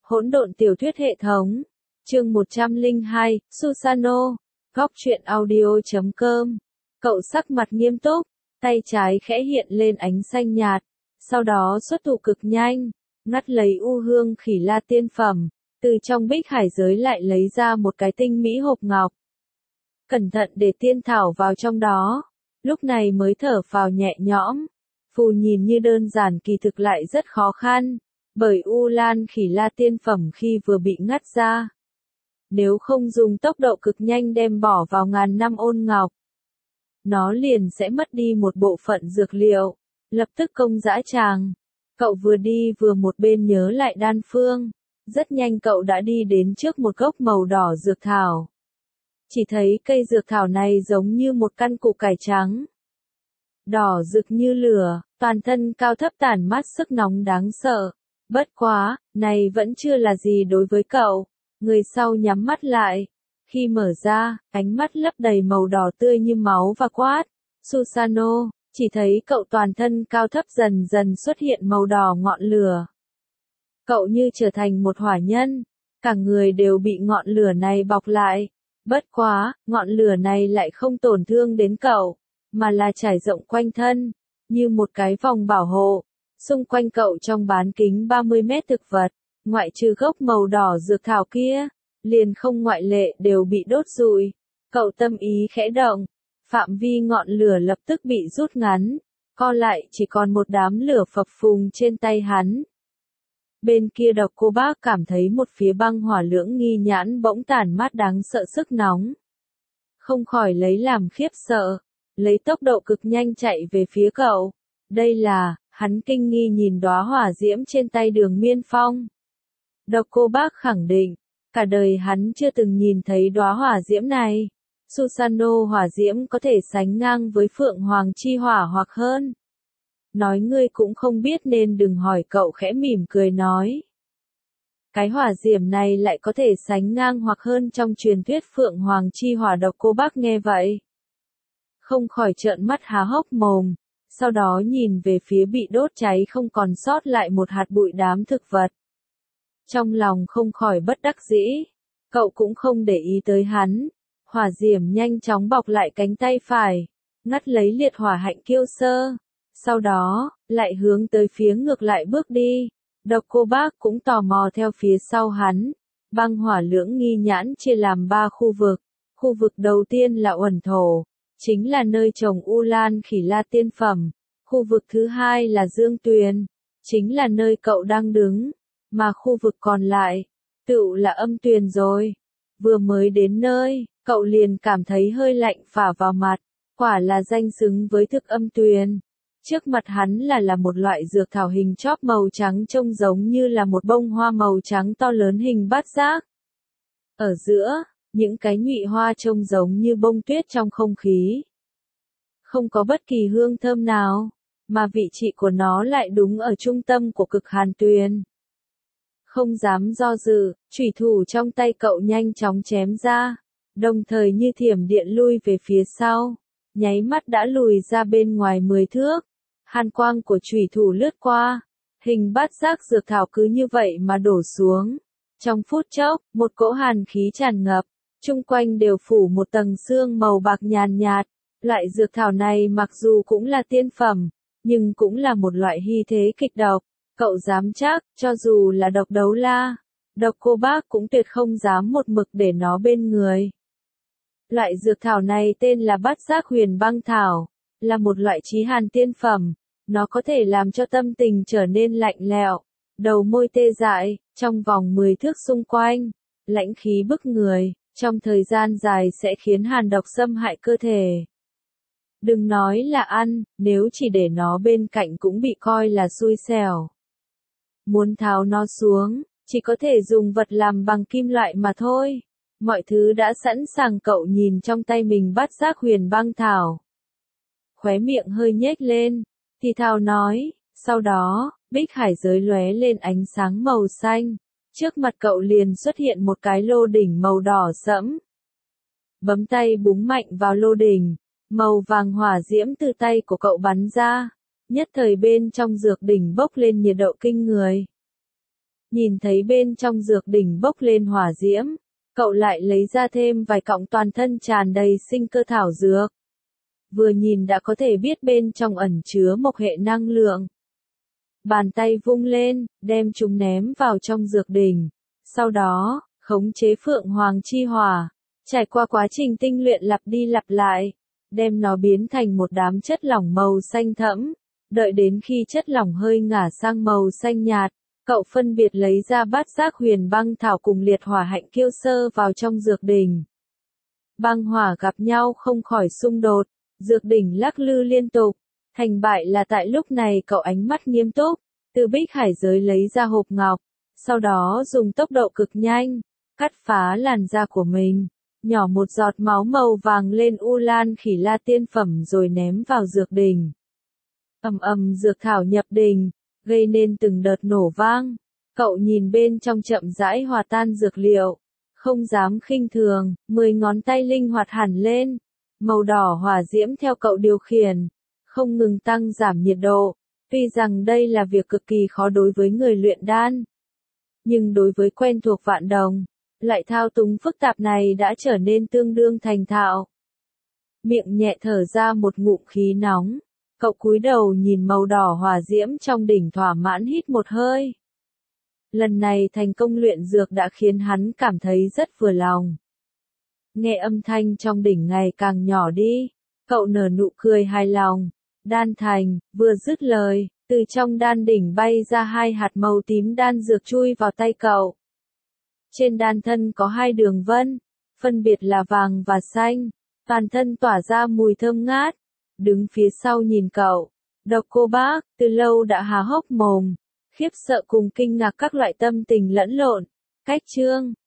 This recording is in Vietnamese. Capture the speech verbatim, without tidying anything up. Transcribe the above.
Hỗn độn tiểu thuyết hệ thống. Chương một trăm lẻ hai, Susano. Góc truyện audio chấm com. Cậu sắc mặt nghiêm túc, tay trái khẽ hiện lên ánh xanh nhạt, sau đó xuất thủ cực nhanh, ngắt lấy u hương khỉ la tiên phẩm, từ trong bích hải giới lại lấy ra một cái tinh mỹ hộp ngọc. Cẩn thận để tiên thảo vào trong đó, lúc này mới thở phào nhẹ nhõm. Phù nhìn như đơn giản kỳ thực lại rất khó khăn, bởi u lan khỉ la tiên phẩm khi vừa bị ngắt ra, nếu không dùng tốc độ cực nhanh đem bỏ vào ngàn năm ôn ngọc, nó liền sẽ mất đi một bộ phận dược liệu, lập tức công dã tràng. Cậu vừa đi vừa một bên nhớ lại đan phương, rất nhanh cậu đã đi đến trước một gốc màu đỏ dược thảo. Chỉ thấy cây dược thảo này giống như một căn củ cải trắng, đỏ rực như lửa, toàn thân cao thấp tản mát sức nóng đáng sợ. Bất quá, này vẫn chưa là gì đối với cậu. Người sau nhắm mắt lại, khi mở ra, ánh mắt lấp đầy màu đỏ tươi như máu và quát, Susano. Chỉ thấy cậu toàn thân cao thấp dần dần xuất hiện màu đỏ ngọn lửa. Cậu như trở thành một hỏa nhân, cả người đều bị ngọn lửa này bọc lại. Bất quá, ngọn lửa này lại không tổn thương đến cậu, mà là trải rộng quanh thân, như một cái vòng bảo hộ. Xung quanh cậu trong bán kính ba mươi mét thực vật, ngoại trừ gốc màu đỏ dược thảo kia, liền không ngoại lệ đều bị đốt rụi. Cậu tâm ý khẽ động, phạm vi ngọn lửa lập tức bị rút ngắn, co lại chỉ còn một đám lửa phập phùng trên tay hắn. Bên kia Độc Cô Bác cảm thấy một phía băng hỏa lưỡng nghi nhãn bỗng tản mát đáng sợ sức nóng. Không khỏi lấy làm khiếp sợ, lấy tốc độ cực nhanh chạy về phía cậu. Đây là, hắn kinh nghi nhìn đóa hỏa diễm trên tay Đường Miên Phong. Độc Cô Bác khẳng định, cả đời hắn chưa từng nhìn thấy đóa hỏa diễm này. Susano hỏa diễm có thể sánh ngang với Phượng Hoàng chi hỏa hoặc hơn. Nói ngươi cũng không biết nên đừng hỏi, cậu khẽ mỉm cười nói. Cái hỏa diễm này lại có thể sánh ngang hoặc hơn trong truyền thuyết Phượng Hoàng chi hỏa. Độc Cô Bác nghe vậy, không khỏi trợn mắt há hốc mồm, sau đó nhìn về phía bị đốt cháy không còn sót lại một hạt bụi đám thực vật. Trong lòng không khỏi bất đắc dĩ, cậu cũng không để ý tới hắn. Hỏa diễm nhanh chóng bọc lại cánh tay phải, ngắt lấy liệt hỏa hạnh kiêu sơ, sau đó, lại hướng tới phía ngược lại bước đi. Độc Cô Bác cũng tò mò theo phía sau hắn. Băng hỏa lưỡng nghi nhãn chia làm ba khu vực. Khu vực đầu tiên là Uẩn Thổ, chính là nơi trồng u lan khỉ la tiên phẩm. Khu vực thứ hai là Dương Tuyền, chính là nơi cậu đang đứng. Mà khu vực còn lại, tựu là Âm Tuyền rồi. Vừa mới đến nơi, cậu liền cảm thấy hơi lạnh phả vào mặt, quả là danh xứng với thực Âm Tuyền. Trước mặt hắn là là một loại dược thảo hình chóp màu trắng trông giống như là một bông hoa màu trắng to lớn hình bát giác. Ở giữa, những cái nhụy hoa trông giống như bông tuyết trong không khí. Không có bất kỳ hương thơm nào, mà vị trí của nó lại đúng ở trung tâm của cực hàn tuyền. Không dám do dự, chủy thủ trong tay cậu nhanh chóng chém ra, đồng thời như thiểm điện lui về phía sau, nháy mắt đã lùi ra bên ngoài mười thước. Hàn quang của chủy thủ lướt qua, hình bát giác dược thảo cứ như vậy mà đổ xuống. Trong phút chốc, một cỗ hàn khí tràn ngập, chung quanh đều phủ một tầng sương màu bạc nhàn nhạt. Loại dược thảo này mặc dù cũng là tiên phẩm, nhưng cũng là một loại hy thế kịch độc. Cậu dám chắc, cho dù là độc đấu la, Độc Cô Bác cũng tuyệt không dám một mực để nó bên người. Loại dược thảo này tên là bát giác huyền băng thảo, là một loại chí hàn tiên phẩm. Nó có thể làm cho tâm tình trở nên lạnh lẽo, đầu môi tê dại, trong vòng mười thước xung quanh, lãnh khí bức người, trong thời gian dài sẽ khiến hàn độc xâm hại cơ thể. Đừng nói là ăn, nếu chỉ để nó bên cạnh cũng bị coi là xui xẻo. Muốn tháo nó xuống, chỉ có thể dùng vật làm bằng kim loại mà thôi. Mọi thứ đã sẵn sàng, cậu nhìn trong tay mình bát giác huyền băng thảo. Khóe miệng hơi nhếch lên, thì thào nói, sau đó, bích hải giới lóe lên ánh sáng màu xanh. Trước mặt cậu liền xuất hiện một cái lô đỉnh màu đỏ sẫm. Bấm tay búng mạnh vào lô đỉnh, màu vàng hỏa diễm từ tay của cậu bắn ra. Nhất thời bên trong dược đỉnh bốc lên nhiệt độ kinh người. Nhìn thấy bên trong dược đỉnh bốc lên hỏa diễm, cậu lại lấy ra thêm vài cọng toàn thân tràn đầy sinh cơ thảo dược. Vừa nhìn đã có thể biết bên trong ẩn chứa mộc hệ năng lượng. Bàn tay vung lên, đem chúng ném vào trong dược đỉnh. Sau đó, khống chế Phượng Hoàng chi hỏa, trải qua quá trình tinh luyện lặp đi lặp lại, đem nó biến thành một đám chất lỏng màu xanh thẫm. Đợi đến khi chất lỏng hơi ngả sang màu xanh nhạt, cậu phân biệt lấy ra bát giác huyền băng thảo cùng liệt hỏa hạnh kiêu sơ vào trong dược đỉnh. Băng hỏa gặp nhau không khỏi xung đột, dược đỉnh lắc lư liên tục. Thành bại là tại lúc này cậu ánh mắt nghiêm túc, từ bích hải giới lấy ra hộp ngọc, sau đó dùng tốc độ cực nhanh, cắt phá làn da của mình, nhỏ một giọt máu màu vàng lên u lan khỉ la tiên phẩm rồi ném vào dược đỉnh. Ầm ầm dược thảo nhập đỉnh, gây nên từng đợt nổ vang. Cậu nhìn bên trong chậm rãi hòa tan dược liệu, không dám khinh thường, mười ngón tay linh hoạt hẳn lên, màu đỏ hỏa diễm theo cậu điều khiển, không ngừng tăng giảm nhiệt độ. Tuy rằng đây là việc cực kỳ khó đối với người luyện đan, nhưng đối với quen thuộc vạn đồng, lại thao túng phức tạp này đã trở nên tương đương thành thạo. Miệng nhẹ thở ra một ngụm khí nóng, cậu cúi đầu nhìn màu đỏ hỏa diễm trong đỉnh thỏa mãn hít một hơi. Lần này thành công luyện dược đã khiến hắn cảm thấy rất vừa lòng. Nghe âm thanh trong đỉnh ngày càng nhỏ đi, cậu nở nụ cười hài lòng. Đan thành, vừa dứt lời, từ trong đan đỉnh bay ra hai hạt màu tím đan dược chui vào tay cậu. Trên đan thân có hai đường vân, phân biệt là vàng và xanh, toàn thân tỏa ra mùi thơm ngát. Đứng phía sau nhìn cậu, Độc Cô Bác, từ lâu đã há hốc mồm, khiếp sợ cùng kinh ngạc các loại tâm tình lẫn lộn. Cách chương